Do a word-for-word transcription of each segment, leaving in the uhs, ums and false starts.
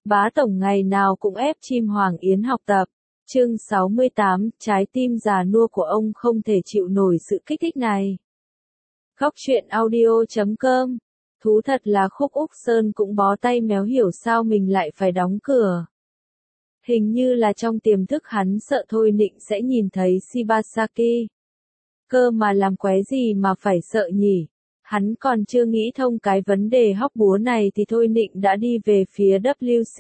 Bá tổng ngày nào cũng ép chim Hoàng Yến học tập. Chương sáu mươi tám, trái tim già nua của ông không thể chịu nổi sự kích thích này. Góc truyện audio chấm com. Thú thật là Khúc Úc Sơn cũng bó tay méo hiểu sao mình lại phải đóng cửa. Hình như là trong tiềm thức hắn sợ Thôi Nịnh sẽ nhìn thấy Shibasaki. Cơ mà làm quái gì mà phải sợ nhỉ? Hắn còn chưa nghĩ thông cái vấn đề hóc búa này thì Thôi Nịnh đã đi về phía W C.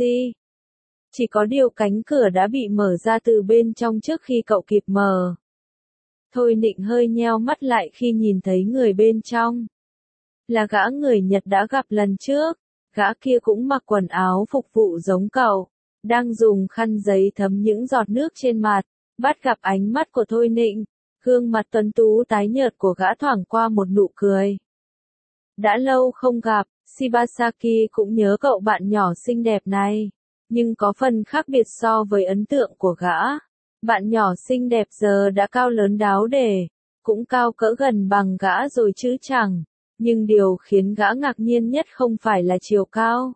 Chỉ có điều cánh cửa đã bị mở ra từ bên trong trước khi cậu kịp mở. Thôi Nịnh hơi nheo mắt lại khi nhìn thấy người bên trong. Là gã người Nhật đã gặp lần trước, gã kia cũng mặc quần áo phục vụ giống cậu, đang dùng khăn giấy thấm những giọt nước trên mặt, bắt gặp ánh mắt của Thôi Nịnh, gương mặt tuấn tú tái nhợt của gã thoảng qua một nụ cười. Đã lâu không gặp, Shibasaki cũng nhớ cậu bạn nhỏ xinh đẹp này, nhưng có phần khác biệt so với ấn tượng của gã. Bạn nhỏ xinh đẹp giờ đã cao lớn đáo để, cũng cao cỡ gần bằng gã rồi chứ chẳng, nhưng điều khiến gã ngạc nhiên nhất không phải là chiều cao,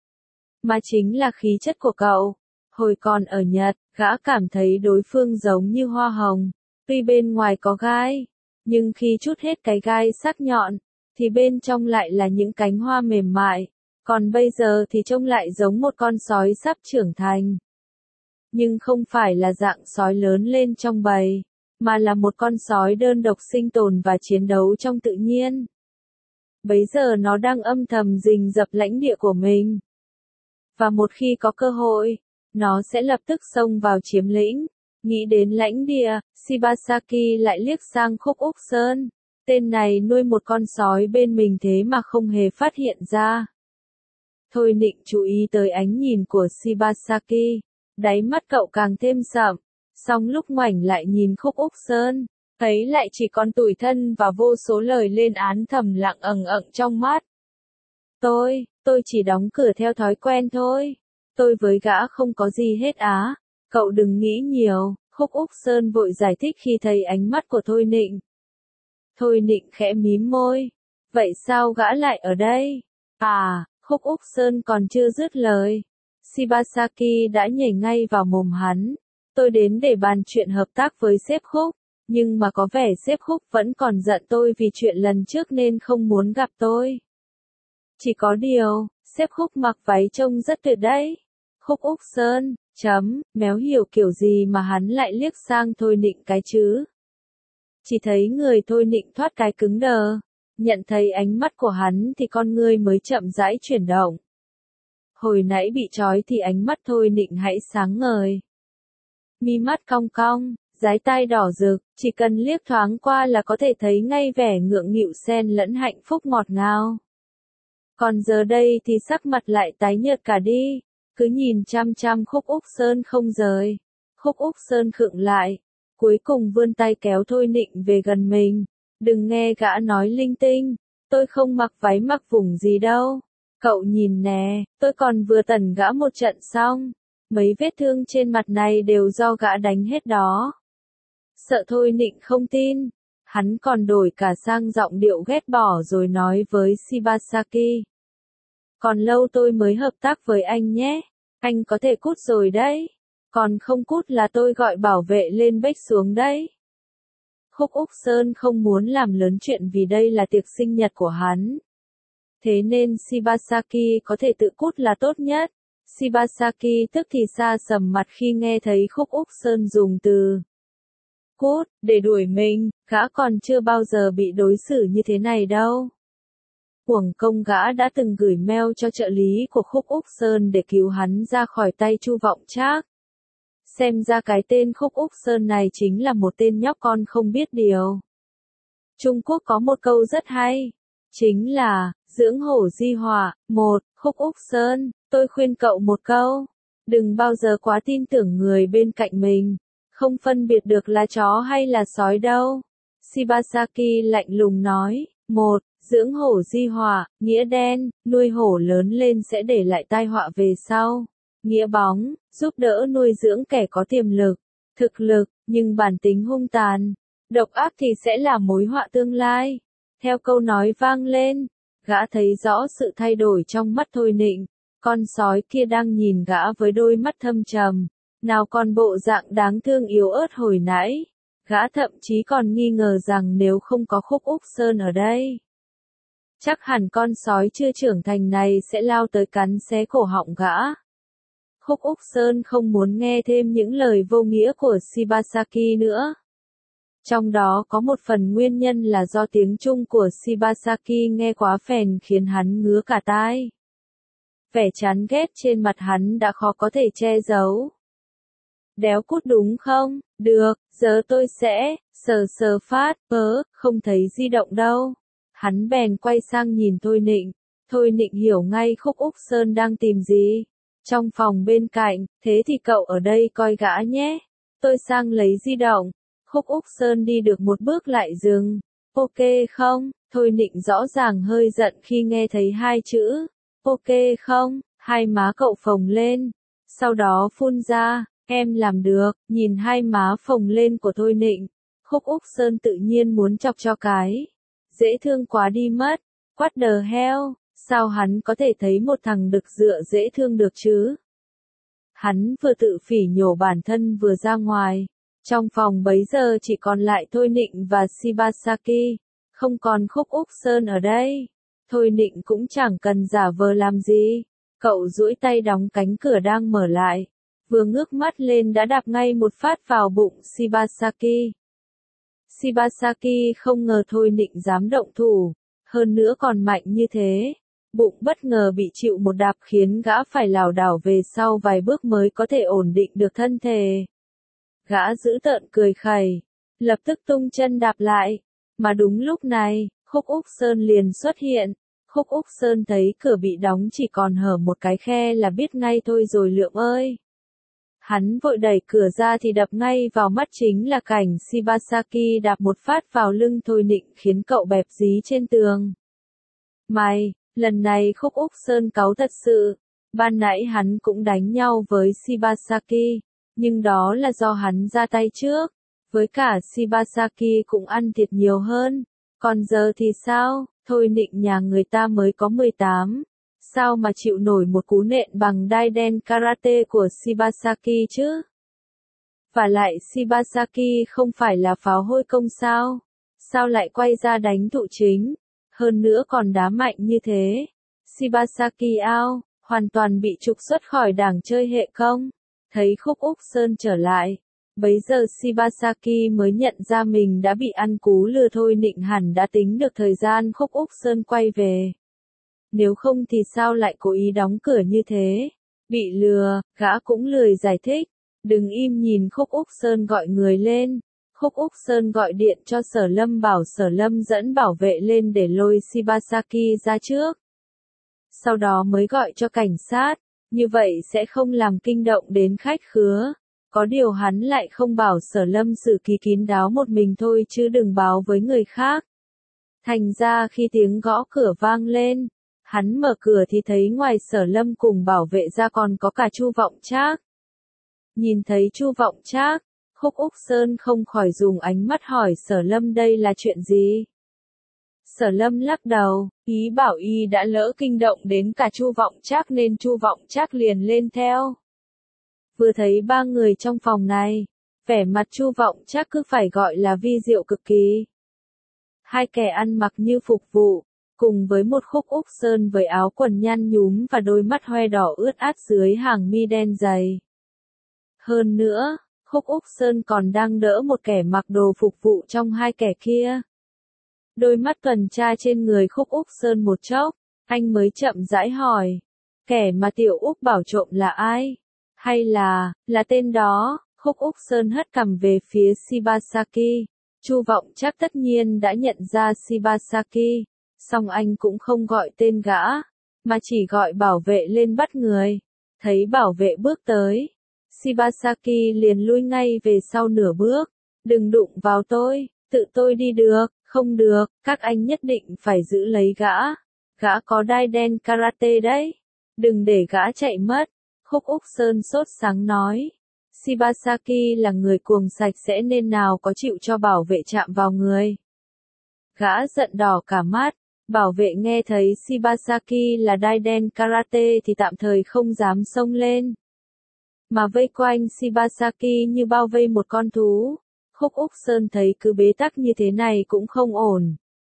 mà chính là khí chất của cậu. Hồi còn ở Nhật, gã cảm thấy đối phương giống như hoa hồng, tuy bên ngoài có gai, nhưng khi trút hết cái gai sắc nhọn, thì bên trong lại là những cánh hoa mềm mại, còn bây giờ thì trông lại giống một con sói sắp trưởng thành. Nhưng không phải là dạng sói lớn lên trong bầy, mà là một con sói đơn độc sinh tồn và chiến đấu trong tự nhiên. Bấy giờ nó đang âm thầm rình rập lãnh địa của mình. Và một khi có cơ hội, nó sẽ lập tức xông vào chiếm lĩnh. Nghĩ đến lãnh địa, Shibasaki lại liếc sang Khúc Úc Sơn. Tên này nuôi một con sói bên mình thế mà không hề phát hiện ra. Thôi Nịnh chú ý tới ánh nhìn của Shibasaki, đáy mắt cậu càng thêm sậm, song lúc ngoảnh lại nhìn Khúc Úc Sơn, thấy lại chỉ còn tủi thân và vô số lời lên án thầm lặng ẩn ẩn trong mắt. Tôi, tôi chỉ đóng cửa theo thói quen thôi. Tôi với gã không có gì hết á. Cậu đừng nghĩ nhiều, Khúc Úc Sơn vội giải thích khi thấy ánh mắt của Thôi Nịnh. Thôi Nịnh khẽ mím môi. Vậy sao gã lại ở đây? À, Khúc Úc Sơn còn chưa dứt lời. Shibasaki đã nhảy ngay vào mồm hắn. Tôi đến để bàn chuyện hợp tác với sếp Khúc, nhưng mà có vẻ sếp Khúc vẫn còn giận tôi vì chuyện lần trước nên không muốn gặp tôi. Chỉ có điều, sếp Khúc mặc váy trông rất tuyệt đấy. Khúc Úc Sơn, chấm, méo hiểu kiểu gì mà hắn lại liếc sang Thôi Nịnh cái chứ. Chỉ thấy người Thôi Nịnh thoát cái cứng đờ, nhận thấy ánh mắt của hắn thì con ngươi mới chậm rãi chuyển động. Hồi nãy bị trói thì ánh mắt Thôi Nịnh hãy sáng ngời. Mi mắt cong cong, dái tai đỏ rực, chỉ cần liếc thoáng qua là có thể thấy ngay vẻ ngượng nghịu xen lẫn hạnh phúc ngọt ngào. Còn giờ đây thì sắc mặt lại tái nhợt cả đi, cứ nhìn chăm chăm Khúc Úc Sơn không rời. Khúc Úc Sơn khựng lại, cuối cùng vươn tay kéo Thôi Nịnh về gần mình. Đừng nghe gã nói linh tinh, tôi không mặc váy mặc vùng gì đâu. Cậu nhìn nè, tôi còn vừa tẩn gã một trận xong. Mấy vết thương trên mặt này đều do gã đánh hết đó. Sợ Thôi Nịnh không tin, hắn còn đổi cả sang giọng điệu ghét bỏ rồi nói với Shibasaki. Còn lâu tôi mới hợp tác với anh nhé, anh có thể cút rồi đấy. Còn không cút là tôi gọi bảo vệ lên bách xuống đấy. Khúc Úc Sơn không muốn làm lớn chuyện vì đây là tiệc sinh nhật của hắn. Thế nên Shibasaki có thể tự cút là tốt nhất. Shibasaki tức thì xa sầm mặt khi nghe thấy Khúc Úc Sơn dùng từ cút để đuổi mình, gã còn chưa bao giờ bị đối xử như thế này đâu. Uổng công gã đã từng gửi mail cho trợ lý của Khúc Úc Sơn để cứu hắn ra khỏi tay Chu Vọng Trác. Xem ra cái tên Khúc Úc Sơn này chính là một tên nhóc con không biết điều. Trung Quốc có một câu rất hay, chính là, dưỡng hổ di họa. Một, Khúc Úc Sơn, tôi khuyên cậu một câu, đừng bao giờ quá tin tưởng người bên cạnh mình, không phân biệt được là chó hay là sói đâu. Shibasaki lạnh lùng nói. Một, dưỡng hổ di họa, nghĩa đen, nuôi hổ lớn lên sẽ để lại tai họa về sau. Nghĩa bóng, giúp đỡ nuôi dưỡng kẻ có tiềm lực, thực lực, nhưng bản tính hung tàn, độc ác thì sẽ là mối họa tương lai. Theo câu nói vang lên, gã thấy rõ sự thay đổi trong mắt Thôi Nịnh, Con sói kia đang nhìn gã với đôi mắt thâm trầm, nào còn bộ dạng đáng thương yếu ớt hồi nãy. Gã thậm chí còn nghi ngờ rằng nếu không có Khúc Úc Sơn ở đây, chắc hẳn con sói chưa trưởng thành này sẽ lao tới cắn xé cổ họng gã. Khúc Úc Sơn không muốn nghe thêm những lời vô nghĩa của Shibasaki nữa. Trong đó có một phần nguyên nhân là do tiếng Trung của Shibasaki nghe quá phèn khiến hắn ngứa cả tai. Vẻ chán ghét trên mặt hắn đã khó có thể che giấu. Đéo cút đúng không? Được, giờ tôi sẽ, sờ sờ phát, ớ, không thấy di động đâu. Hắn bèn quay sang nhìn Thôi Nịnh. Thôi Nịnh hiểu ngay Khúc Úc Sơn đang tìm gì. Trong phòng bên cạnh, thế thì cậu ở đây coi gã nhé. Tôi sang lấy di động. Khúc Úc Sơn đi được một bước lại dừng. Ok không? Thôi Nịnh rõ ràng hơi giận khi nghe thấy hai chữ. Ok không? Hai má cậu phồng lên. Sau đó phun ra, em làm được. Nhìn hai má phồng lên của Thôi Nịnh, Khúc Úc Sơn tự nhiên muốn chọc cho cái. Dễ thương quá đi mất. What the hell? Sao hắn có thể thấy một thằng đực dựa dễ thương được chứ? Hắn vừa tự phỉ nhổ bản thân vừa ra ngoài. Trong phòng bấy giờ chỉ còn lại Thôi Nịnh và Shibasaki. Không còn Khúc Úc Sơn ở đây. Thôi Nịnh cũng chẳng cần giả vờ làm gì. Cậu duỗi tay đóng cánh cửa đang mở lại. Vừa ngước mắt lên đã đạp ngay một phát vào bụng Shibasaki. Shibasaki không ngờ Thôi Nịnh dám động thủ. Hơn nữa còn mạnh như thế. Bụng bất ngờ bị chịu một đạp khiến gã phải lảo đảo về sau vài bước mới có thể ổn định được thân thể. Gã dữ tợn cười khẩy, lập tức tung chân đạp lại. Mà đúng lúc này, Khúc Úc Sơn liền xuất hiện. Khúc Úc Sơn thấy cửa bị đóng chỉ còn hở một cái khe là biết ngay thôi rồi Lượng ơi. Hắn vội đẩy cửa ra thì đập ngay vào mắt chính là cảnh Shibasaki đạp một phát vào lưng Thôi Nịnh khiến cậu bẹp dí trên tường. Mày, lần này Khúc Úc Sơn cáu thật sự. Ban nãy hắn cũng đánh nhau với Shibasaki, nhưng đó là do hắn ra tay trước. Với cả Shibasaki cũng ăn thiệt nhiều hơn. Còn giờ thì sao? Thôi Nịnh nhà người ta mới có mười tám. Sao mà chịu nổi một cú nện bằng đai đen karate của Shibasaki chứ? Và lại Shibasaki không phải là pháo hôi công sao? Sao lại quay ra đánh thụ chính? Hơn nữa còn đá mạnh như thế. Shibasaki out, hoàn toàn bị trục xuất khỏi đảng chơi hệ không? Thấy Khúc Úc Sơn trở lại. Bấy giờ Shibasaki mới nhận ra mình đã bị ăn cú lừa. Thôi Nịnh hẳn đã tính được thời gian Khúc Úc Sơn quay về. Nếu không thì sao lại cố ý đóng cửa như thế? Bị lừa, gã cũng lười giải thích. Đừng im nhìn Khúc Úc Sơn gọi người lên. Khúc Úc Sơn gọi điện cho Sở Lâm bảo Sở Lâm dẫn bảo vệ lên để lôi Shibasaki ra trước. Sau đó mới gọi cho cảnh sát. Như vậy sẽ không làm kinh động đến khách khứa. Có điều hắn lại không bảo Sở Lâm xử ký kín đáo một mình thôi chứ đừng báo với người khác. Thành ra khi tiếng gõ cửa vang lên, hắn mở cửa thì thấy ngoài Sở Lâm cùng bảo vệ ra còn có cả Chu Vọng Trác. Nhìn thấy Chu Vọng Trác, Khúc Úc Sơn không khỏi dùng ánh mắt hỏi Sở Lâm đây là chuyện gì. Sở Lâm lắc đầu, ý bảo y đã lỡ kinh động đến cả Chu Vọng Trác nên Chu Vọng Trác liền lên theo. Vừa thấy ba người trong phòng này, vẻ mặt Chu Vọng Trác cứ phải gọi là vi diệu cực kỳ. Hai kẻ ăn mặc như phục vụ, cùng với một Khúc Úc Sơn với áo quần nhăn nhúm và đôi mắt hoe đỏ ướt át dưới hàng mi đen dày. Hơn nữa, Khúc Úc Sơn còn đang đỡ một kẻ mặc đồ phục vụ trong hai kẻ kia. Đôi mắt tuần tra trên người Khúc Úc Sơn một chốc, anh mới chậm rãi hỏi. Kẻ mà Tiểu Úc bảo trộm là ai? Hay là, là tên đó? Khúc Úc Sơn hất cằm về phía Shibasaki. Chu Vọng Trác tất nhiên đã nhận ra Shibasaki, song anh cũng không gọi tên gã, mà chỉ gọi bảo vệ lên bắt người. Thấy bảo vệ bước tới, Shibasaki liền lui ngay về sau nửa bước. Đừng đụng vào tôi, tự tôi đi được. Không được, các anh nhất định phải giữ lấy gã. Gã có đai đen karate đấy. Đừng để gã chạy mất. Khúc Úc Sơn sốt sáng nói. Shibasaki là người cuồng sạch sẽ nên nào có chịu cho bảo vệ chạm vào người. Gã giận đỏ cả mắt. Bảo vệ nghe thấy Shibasaki là Daiden Karate thì tạm thời không dám xông lên. Mà vây quanh Shibasaki như bao vây một con thú. Khúc Úc Sơn thấy cứ bế tắc như thế này cũng không ổn.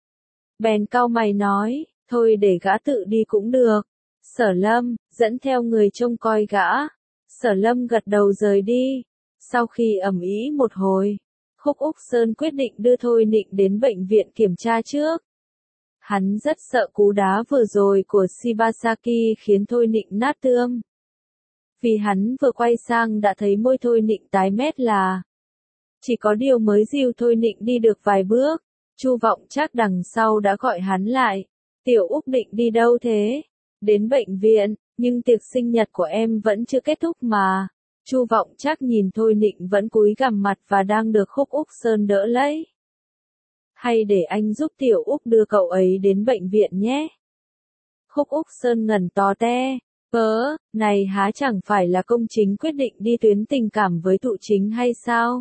Bèn cau mày nói, thôi để gã tự đi cũng được. Sở Lâm, dẫn theo người trông coi gã. Sở Lâm gật đầu rời đi. Sau khi ầm ĩ một hồi, Khúc Úc Sơn quyết định đưa Thôi Nịnh đến bệnh viện kiểm tra trước. Hắn rất sợ cú đá vừa rồi của Shibasaki khiến Thôi Nịnh nát tương. Vì hắn vừa quay sang đã thấy môi Thôi Nịnh tái mét là. Chỉ có điều mới dìu Thôi Nịnh đi được vài bước, Chu Vọng Trác đằng sau đã gọi hắn lại. Tiểu Úc định đi đâu thế? Đến bệnh viện, nhưng tiệc sinh nhật của em vẫn chưa kết thúc mà. Chu Vọng Trác nhìn Thôi Nịnh vẫn cúi gằm mặt và đang được Khúc Úc Sơn đỡ lấy. Hay để anh giúp Tiểu Úc đưa cậu ấy đến bệnh viện nhé. Khúc Úc Sơn ngẩn to te. Vớ, này há chẳng phải là công chính quyết định đi tuyến tình cảm với Thụ Chính hay sao?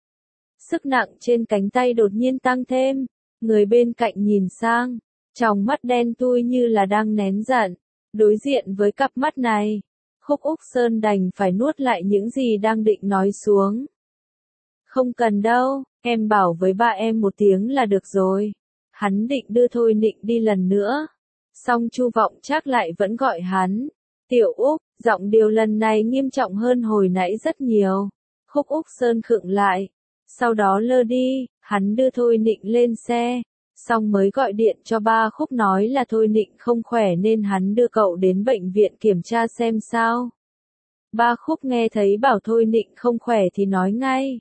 Sức nặng trên cánh tay đột nhiên tăng thêm, người bên cạnh nhìn sang, tròng mắt đen thui như là đang nén giận. Đối diện với cặp mắt này, Khúc Úc Sơn đành phải nuốt lại những gì đang định nói xuống. Không cần đâu, em bảo với ba em một tiếng là được rồi. Hắn định đưa Thôi Nịnh đi lần nữa. Song Chu Vọng Trác lại vẫn gọi hắn. Tiểu Úc, giọng điệu lần này nghiêm trọng hơn hồi nãy rất nhiều. Khúc Úc Sơn khựng lại. Sau đó lơ đi, hắn đưa Thôi Nịnh lên xe. Xong mới gọi điện cho ba Khúc nói là Thôi Nịnh không khỏe nên hắn đưa cậu đến bệnh viện kiểm tra xem sao. Ba Khúc nghe thấy bảo Thôi Nịnh không khỏe thì nói ngay.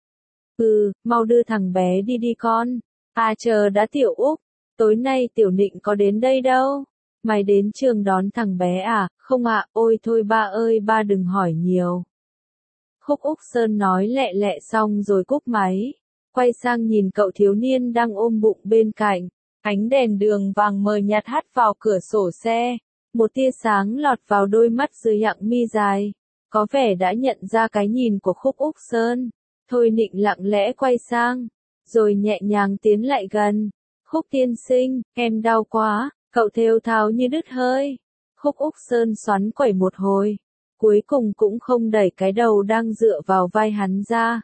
Ừ, mau đưa thằng bé đi đi con. À chờ đã Tiểu Úc, tối nay Tiểu Nịnh có đến đây đâu. Mày đến trường đón thằng bé à? Không ạ, à, ôi thôi ba ơi ba đừng hỏi nhiều. Khúc Úc Sơn nói lẹ lẹ xong rồi cúp máy. Quay sang nhìn cậu thiếu niên đang ôm bụng bên cạnh. Ánh đèn đường vàng mờ nhạt hắt vào cửa sổ xe. Một tia sáng lọt vào đôi mắt dưới dạng mi dài. Có vẻ đã nhận ra cái nhìn của Khúc Úc Sơn. Thôi Nịnh lặng lẽ quay sang. Rồi nhẹ nhàng tiến lại gần. Khúc tiên sinh, em đau quá. Cậu thều thào như đứt hơi. Khúc Úc Sơn xoắn quẩy một hồi. Cuối cùng cũng không đẩy cái đầu đang dựa vào vai hắn ra.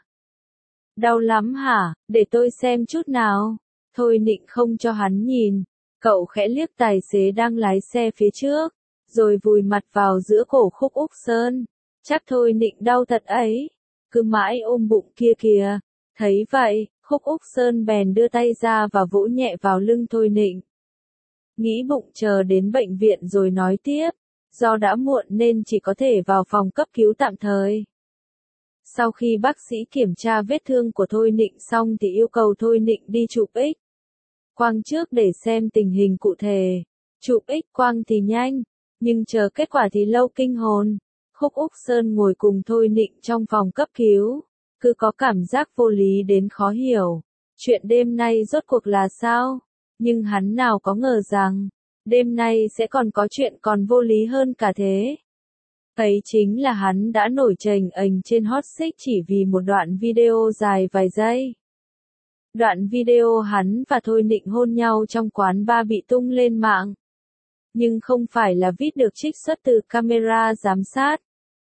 Đau lắm hả? Để tôi xem chút nào. Thôi Nịnh không cho hắn nhìn. Cậu khẽ liếc tài xế đang lái xe phía trước. Rồi vùi mặt vào giữa cổ Khúc Úc Sơn. Chắc Thôi Nịnh đau thật ấy. Cứ mãi ôm bụng kia kìa. Thấy vậy, Khúc Úc Sơn bèn đưa tay ra và vỗ nhẹ vào lưng Thôi Nịnh. Nghĩ bụng chờ đến bệnh viện rồi nói tiếp. Do đã muộn nên chỉ có thể vào phòng cấp cứu tạm thời. Sau khi bác sĩ kiểm tra vết thương của Thôi Nịnh xong thì yêu cầu Thôi Nịnh đi chụp X quang trước để xem tình hình cụ thể. Chụp X quang thì nhanh, nhưng chờ kết quả thì lâu kinh hồn. Khúc Úc Sơn ngồi cùng Thôi Nịnh trong phòng cấp cứu, cứ có cảm giác vô lý đến khó hiểu. Chuyện đêm nay rốt cuộc là sao? Nhưng hắn nào có ngờ rằng, đêm nay sẽ còn có chuyện còn vô lý hơn cả thế. Ấy chính là hắn đã nổi chềnh ềnh trên hot search chỉ vì một đoạn video dài vài giây. Đoạn video hắn và Thôi Nịnh hôn nhau trong quán bar bị tung lên mạng. Nhưng không phải là vid được trích xuất từ camera giám sát,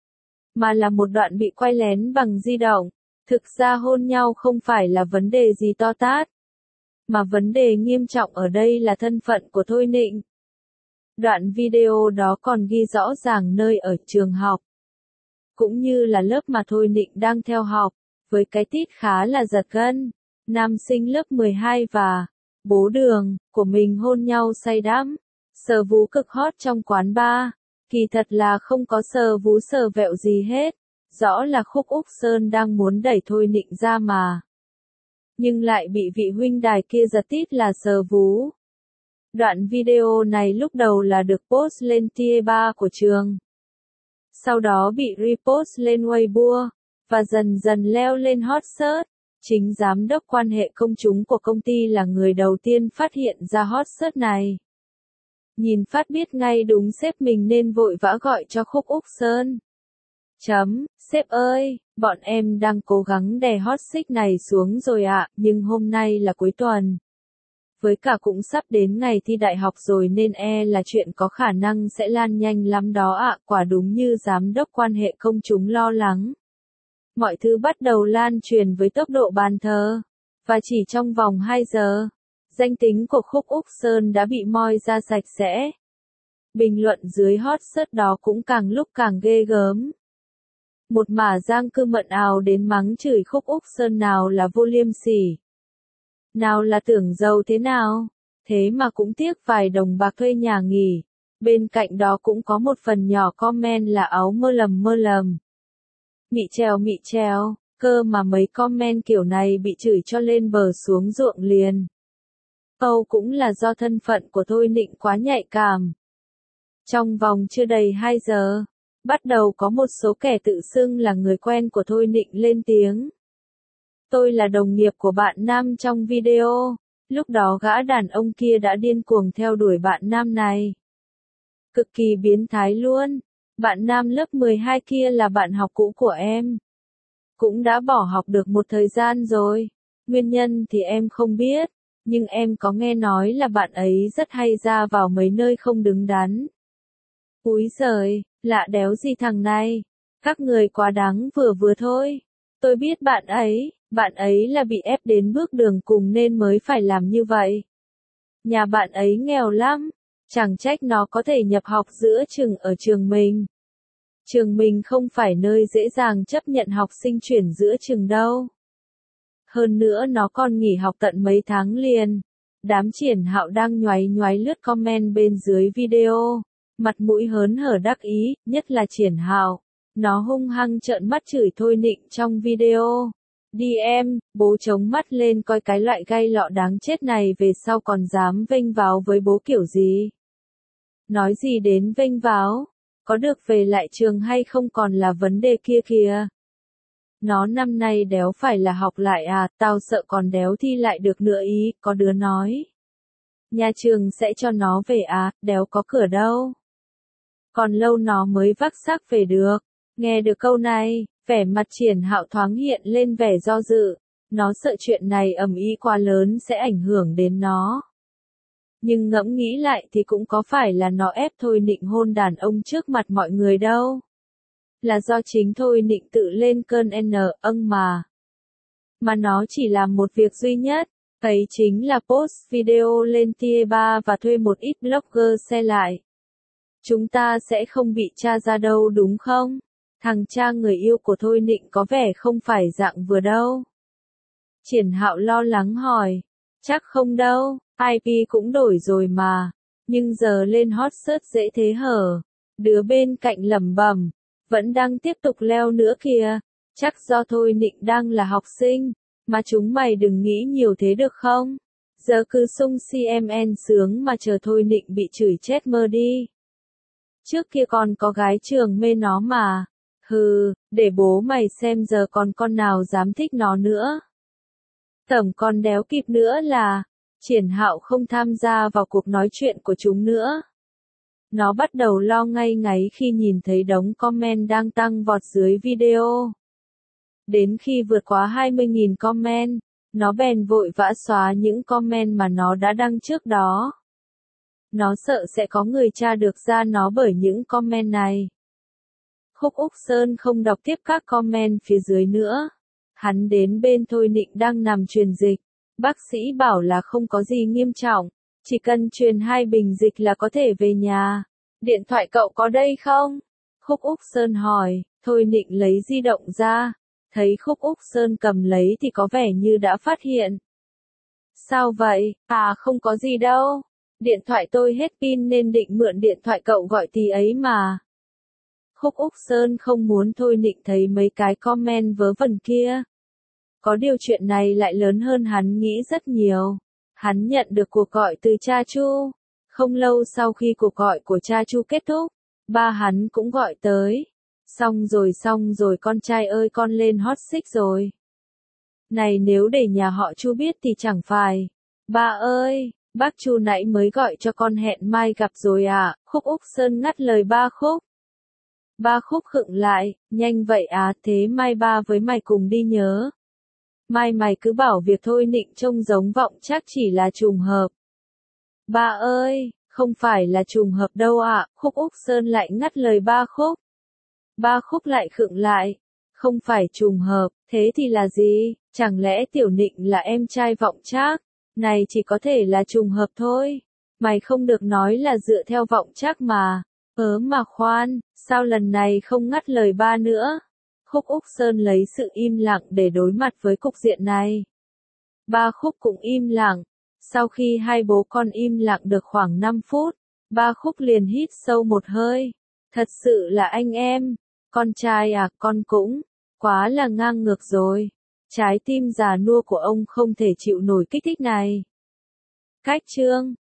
mà là một đoạn bị quay lén bằng di động. Thực ra hôn nhau không phải là vấn đề gì to tát, mà vấn đề nghiêm trọng ở đây là thân phận của Thôi Nịnh. Đoạn video đó còn ghi rõ ràng nơi ở trường học, cũng như là lớp mà Thôi Nịnh đang theo học, với cái tít khá là giật gân. Nam sinh lớp mười hai và bố Đường của mình hôn nhau say đắm, sờ vú cực hot trong quán bar. Kỳ thật là không có sờ vú sờ vẹo gì hết, rõ là Khúc Úc Sơn đang muốn đẩy Thôi Nịnh ra mà. Nhưng lại bị vị huynh đài kia giật tít là sờ vú. Đoạn video này lúc đầu là được post lên tier ba của trường. Sau đó bị repost lên Weibo, và dần dần leo lên hot search. Chính giám đốc quan hệ công chúng của công ty là người đầu tiên phát hiện ra hot search này. Nhìn phát biết ngay đúng sếp mình nên vội vã gọi cho Khúc Úc Sơn. Chấm, sếp ơi, bọn em đang cố gắng đè hot search này xuống rồi ạ, nhưng hôm nay là cuối tuần. Với cả cũng sắp đến ngày thi đại học rồi nên e là chuyện có khả năng sẽ lan nhanh lắm đó ạ, quả đúng như giám đốc quan hệ công chúng lo lắng. Mọi thứ bắt đầu lan truyền với tốc độ bàn thờ, và chỉ trong vòng hai giờ, danh tính của Khúc Úc Sơn đã bị moi ra sạch sẽ. Bình luận dưới hot search đó cũng càng lúc càng ghê gớm. Một mả giang cư mận ào đến mắng chửi Khúc Úc Sơn nào là vô liêm sỉ, nào là tưởng giàu thế nào, thế mà cũng tiếc vài đồng bạc thuê nhà nghỉ. Bên cạnh đó cũng có một phần nhỏ comment là áo mơ lầm mơ lầm. Mị trèo mị trèo, cơ mà mấy comment kiểu này bị chửi cho lên bờ xuống ruộng liền. Âu cũng là do thân phận của Thôi Nịnh quá nhạy cảm. Trong vòng chưa đầy hai giờ, bắt đầu có một số kẻ tự xưng là người quen của Thôi Nịnh lên tiếng. Tôi là đồng nghiệp của bạn nam trong video. Lúc đó gã đàn ông kia đã điên cuồng theo đuổi bạn nam này. Cực kỳ biến thái luôn. Bạn nam lớp mười hai kia là bạn học cũ của em. Cũng đã bỏ học được một thời gian rồi. Nguyên nhân thì em không biết. Nhưng em có nghe nói là bạn ấy rất hay ra vào mấy nơi không đứng đắn. Úi giời, lạ đéo gì thằng này. Các người quá đáng vừa vừa thôi. Tôi biết bạn ấy, bạn ấy là bị ép đến bước đường cùng nên mới phải làm như vậy. Nhà bạn ấy nghèo lắm, chẳng trách nó có thể nhập học giữa chừng ở trường mình. Trường mình không phải nơi dễ dàng chấp nhận học sinh chuyển giữa chừng đâu. Hơn nữa nó còn nghỉ học tận mấy tháng liền. Đám Triển Hạo đang nhoáy nhoáy lướt comment bên dưới video, mặt mũi hớn hở đắc ý, nhất là Triển Hạo. Nó hung hăng trợn mắt chửi Thôi Nịnh trong video. Đi em, bố chống mắt lên coi cái loại gai lọ đáng chết này về sau còn dám vênh váo với bố kiểu gì. Nói gì đến vênh váo, có được về lại trường hay không còn là vấn đề kia kìa. Nó năm nay đéo phải là học lại à, tao sợ còn đéo thi lại được nữa ý, có đứa nói. Nhà trường sẽ cho nó về à, đéo có cửa đâu. Còn lâu nó mới vác xác về được. Nghe được câu này, vẻ mặt Triển Hạo thoáng hiện lên vẻ do dự. Nó sợ chuyện này ầm ĩ quá lớn sẽ ảnh hưởng đến nó. Nhưng ngẫm nghĩ lại thì cũng có phải là nó ép Thôi Nịnh hôn đàn ông trước mặt mọi người đâu. Là do chính Thôi Nịnh tự lên cơn N âng mà. Mà nó chỉ làm một việc duy nhất, ấy chính là post video lên tier ba và thuê một ít blogger share lại. Chúng ta sẽ không bị tra ra đâu đúng không? Thằng cha người yêu của Thôi Nịnh có vẻ không phải dạng vừa đâu. Triển Hạo lo lắng hỏi. Chắc không đâu, i pê cũng đổi rồi mà. Nhưng giờ lên hot search dễ thế hở. Đứa bên cạnh lẩm bẩm. Vẫn đang tiếp tục leo nữa kìa. Chắc do Thôi Nịnh đang là học sinh. Mà chúng mày đừng nghĩ nhiều thế được không? Giờ cứ sung xê em en sướng mà chờ Thôi Nịnh bị chửi chết mơ đi. Trước kia còn có gái trường mê nó mà. Hừ, để bố mày xem giờ còn con nào dám thích nó nữa. Tẩm còn đéo kịp nữa là, Triển Hạo không tham gia vào cuộc nói chuyện của chúng nữa. Nó bắt đầu lo ngay ngáy khi nhìn thấy đống comment đang tăng vọt dưới video. Đến khi vượt quá hai mươi nghìn comment, nó bèn vội vã xóa những comment mà nó đã đăng trước đó. Nó sợ sẽ có người tra được ra nó bởi những comment này. Khúc Úc Sơn không đọc tiếp các comment phía dưới nữa. Hắn đến bên Thôi Nịnh đang nằm truyền dịch. Bác sĩ bảo là không có gì nghiêm trọng. Chỉ cần truyền hai bình dịch là có thể về nhà. Điện thoại cậu có đây không? Khúc Úc Sơn hỏi. Thôi Nịnh lấy di động ra. Thấy Khúc Úc Sơn cầm lấy thì có vẻ như đã phát hiện. Sao vậy? À không có gì đâu. Điện thoại tôi hết pin nên định mượn điện thoại cậu gọi tí ấy mà. Khúc Úc Sơn không muốn Thôi Nịnh thấy mấy cái comment vớ vẩn kia. Có điều chuyện này lại lớn hơn hắn nghĩ rất nhiều. Hắn nhận được cuộc gọi từ cha Chu. Không lâu sau khi cuộc gọi của cha Chu kết thúc, ba hắn cũng gọi tới. Xong rồi xong rồi con trai ơi con lên hot search rồi. Này nếu để nhà họ Chu biết thì chẳng phải. Ba ơi, bác Chu nãy mới gọi cho con hẹn mai gặp rồi à, Khúc Úc Sơn ngắt lời ba Khúc. Ba Khúc khựng lại, nhanh vậy à, thế mai ba với mày cùng đi nhớ. Mai mày cứ bảo việc Thôi Nịnh trông giống Vọng Trác chỉ là trùng hợp. Ba ơi, không phải là trùng hợp đâu ạ, Khúc Úc Sơn lại ngắt lời Ba Khúc. Ba Khúc lại khựng lại. Không phải trùng hợp, thế thì là gì? Chẳng lẽ Tiểu Nịnh là em trai Vọng Trác? Này chỉ có thể là trùng hợp thôi. Mày không được nói là dựa theo Vọng Trác mà. Ớ mà khoan, sao lần này không ngắt lời ba nữa? Khúc Úc Sơn lấy sự im lặng để đối mặt với cục diện này. Ba Khúc cũng im lặng. Sau khi hai bố con im lặng được khoảng năm phút, Ba Khúc liền hít sâu một hơi. Thật sự là anh em. Con trai à, con cũng quá là ngang ngược rồi. Trái tim già nua của ông không thể chịu nổi kích thích này. Cách chương